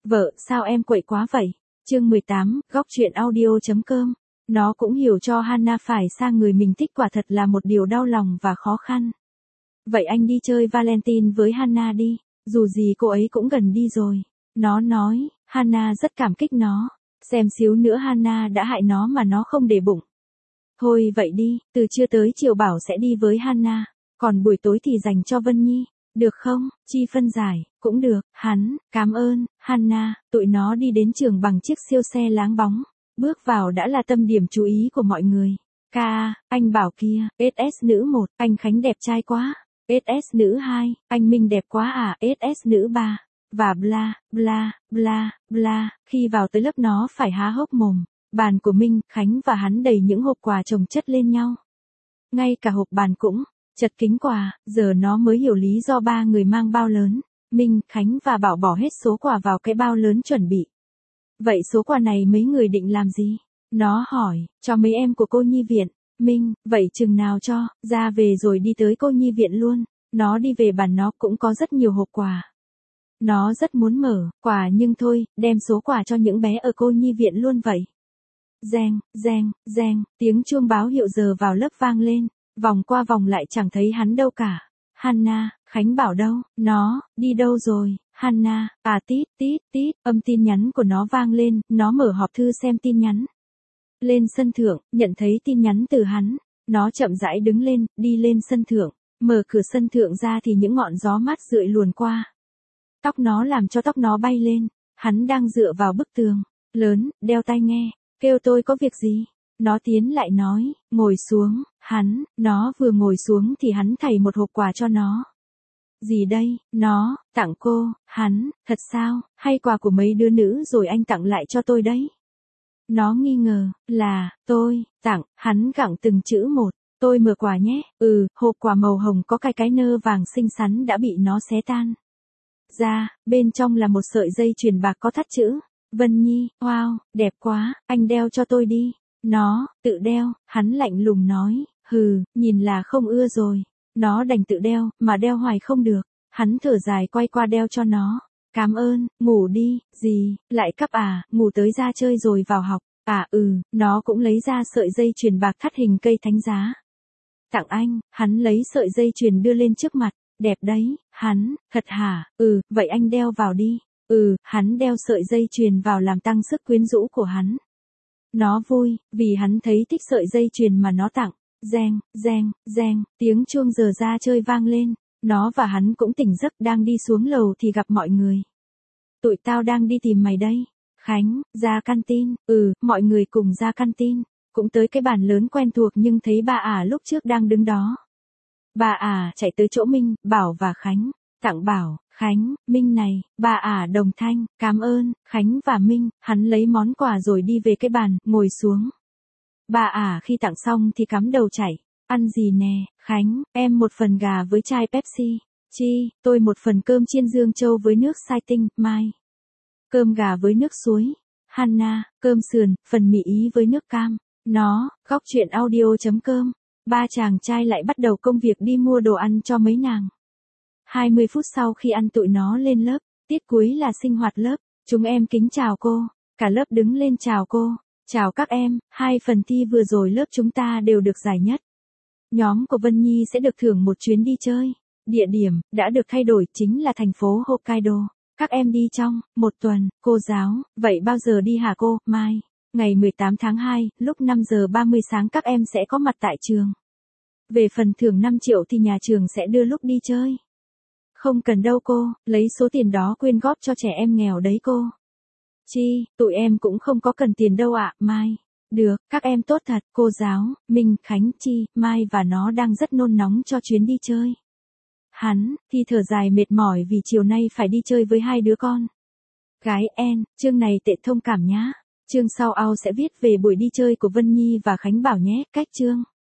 Vợ, sao em quậy quá vậy? Chương 18, góc truyện audio.com. Nó cũng hiểu cho Hannah phải xa người mình thích quả thật là một điều đau lòng và khó khăn. Vậy anh đi chơi Valentine với Hannah đi, dù gì cô ấy cũng gần đi rồi. Nó nói, Hannah rất cảm kích nó. Xem xíu nữa Hannah đã hại nó mà nó không để bụng. Thôi vậy đi, từ trưa tới chiều bảo sẽ đi với Hannah, còn buổi tối thì dành cho Vân Nhi. Được không? Chi phân giải, cũng được, cảm ơn, Hannah. Tụi nó đi đến trường bằng chiếc siêu xe láng bóng. Bước vào đã là tâm điểm chú ý của mọi người. Anh Bảo kia, SS nữ 1, anh Khánh đẹp trai quá. SS nữ 2, anh Minh đẹp quá à. SS nữ 3. Và bla, bla, bla, bla, khi vào tới lớp nó phải há hốc mồm. Bàn của Minh, Khánh và hắn đầy những hộp quà chồng chất lên nhau. Ngay cả hộp bàn cũng chật kính quà, giờ nó mới hiểu lý do ba người mang bao lớn. Minh, Khánh và Bảo bỏ hết số quà vào cái bao lớn chuẩn bị. Vậy số quà này mấy người định làm gì? Nó hỏi, cho mấy em của cô nhi viện. Minh, vậy chừng nào cho, ra về rồi đi tới cô nhi viện luôn. Nó đi về bàn nó cũng có rất nhiều hộp quà. Nó rất muốn mở quà nhưng thôi, đem số quà cho những bé ở cô nhi viện luôn vậy. Reng, reng, reng, tiếng chuông báo hiệu giờ vào lớp vang lên. Vòng qua vòng lại chẳng thấy hắn đâu cả. Hannah, Khánh Bảo đâu? Nó, đi đâu rồi? Hannah, tít, tít, tít, âm tin nhắn của nó vang lên, nó mở hộp thư xem tin nhắn. Lên sân thượng, nhận thấy tin nhắn từ hắn. Nó chậm rãi đứng lên, đi lên sân thượng. Mở cửa sân thượng ra thì những ngọn gió mát rượi luồn qua. Tóc nó làm cho tóc nó bay lên. Hắn đang dựa vào bức tường. Lớn, đeo tai nghe. Kêu tôi có việc gì? Nó tiến lại nói, ngồi xuống. Nó vừa ngồi xuống thì hắn thảy một hộp quà cho nó. Gì đây? Nó, tặng cô. Thật sao? Hay quà của mấy đứa nữ rồi anh tặng lại cho tôi đấy? Nó nghi ngờ, là, tôi, tặng, hắn gặng từng chữ một. Tôi mở quà nhé. Hộp quà màu hồng có cái nơ vàng xinh xắn đã bị nó xé tan ra, bên trong là một sợi dây chuyền bạc có thắt chữ Vân Nhi. Wow, đẹp quá, anh đeo cho tôi đi. Nó, tự đeo, hắn lạnh lùng nói, nhìn là không ưa rồi. Nó đành tự đeo, mà đeo hoài không được. Hắn thở dài quay qua đeo cho nó. Cảm ơn, ngủ đi. Gì, lại cắp à, ngủ tới ra chơi rồi vào học. Nó cũng lấy ra sợi dây chuyền bạc thắt hình cây thánh giá. Tặng anh, hắn lấy sợi dây chuyền đưa lên trước mặt. Đẹp đấy, thật hả? Vậy anh đeo vào đi. Hắn đeo sợi dây chuyền vào làm tăng sức quyến rũ của hắn. Nó vui, vì hắn thấy thích sợi dây chuyền mà nó tặng. Reng, reng, reng, tiếng chuông giờ ra chơi vang lên. Nó và hắn cũng tỉnh giấc đang đi xuống lầu thì gặp mọi người. Tụi tao đang đi tìm mày đây. Khánh, ra canteen. Mọi người cùng ra canteen. Cũng tới cái bàn lớn quen thuộc nhưng thấy bà ả lúc trước đang đứng đó. Bà ả chạy tới chỗ Minh, Bảo và Khánh. Tặng Bảo, Khánh, Minh này. Bà ả đồng thanh, cảm ơn, Khánh và Minh. Hắn lấy món quà rồi đi về cái bàn, ngồi xuống. Bà ả khi tặng xong thì cắm đầu chảy. Ăn gì nè, Khánh, em một phần gà với chai Pepsi. Chi, tôi một phần cơm chiên Dương Châu với nước sai tinh. Mai, cơm gà với nước suối. Hannah, cơm sườn, phần mì ý với nước cam. Nó, góc truyện audio.com. Ba chàng trai lại bắt đầu công việc đi mua đồ ăn cho mấy nàng. 20 phút sau khi ăn tụi nó lên lớp, tiết cuối là sinh hoạt lớp. Chúng em kính chào cô. Cả lớp đứng lên chào cô. Chào các em, 2 phần thi vừa rồi lớp chúng ta đều được giải nhất. Nhóm của Vân Nhi sẽ được thưởng một chuyến đi chơi. Địa điểm, đã được thay đổi chính là thành phố Hokkaido. Các em đi trong 1 tuần. Cô giáo, vậy bao giờ đi hả cô? Mai, ngày 18 tháng 2, lúc 5 giờ 30 sáng các em sẽ có mặt tại trường. Về phần thưởng 5 triệu thì nhà trường sẽ đưa lúc đi chơi. Không cần đâu cô, lấy số tiền đó quyên góp cho trẻ em nghèo đấy cô. Chi, tụi em cũng không có cần tiền đâu ạ. Mai, được, các em tốt thật. Cô giáo, Minh, Khánh, Chi, Mai và nó đang rất nôn nóng cho chuyến đi chơi. Hắn thì thở dài mệt mỏi vì chiều nay phải đi chơi với 2 đứa con gái. Chương này tệ thông cảm nhá. Chương sau ao sẽ viết về buổi đi chơi của Vân Nhi và Khánh Bảo nhé. Cách chương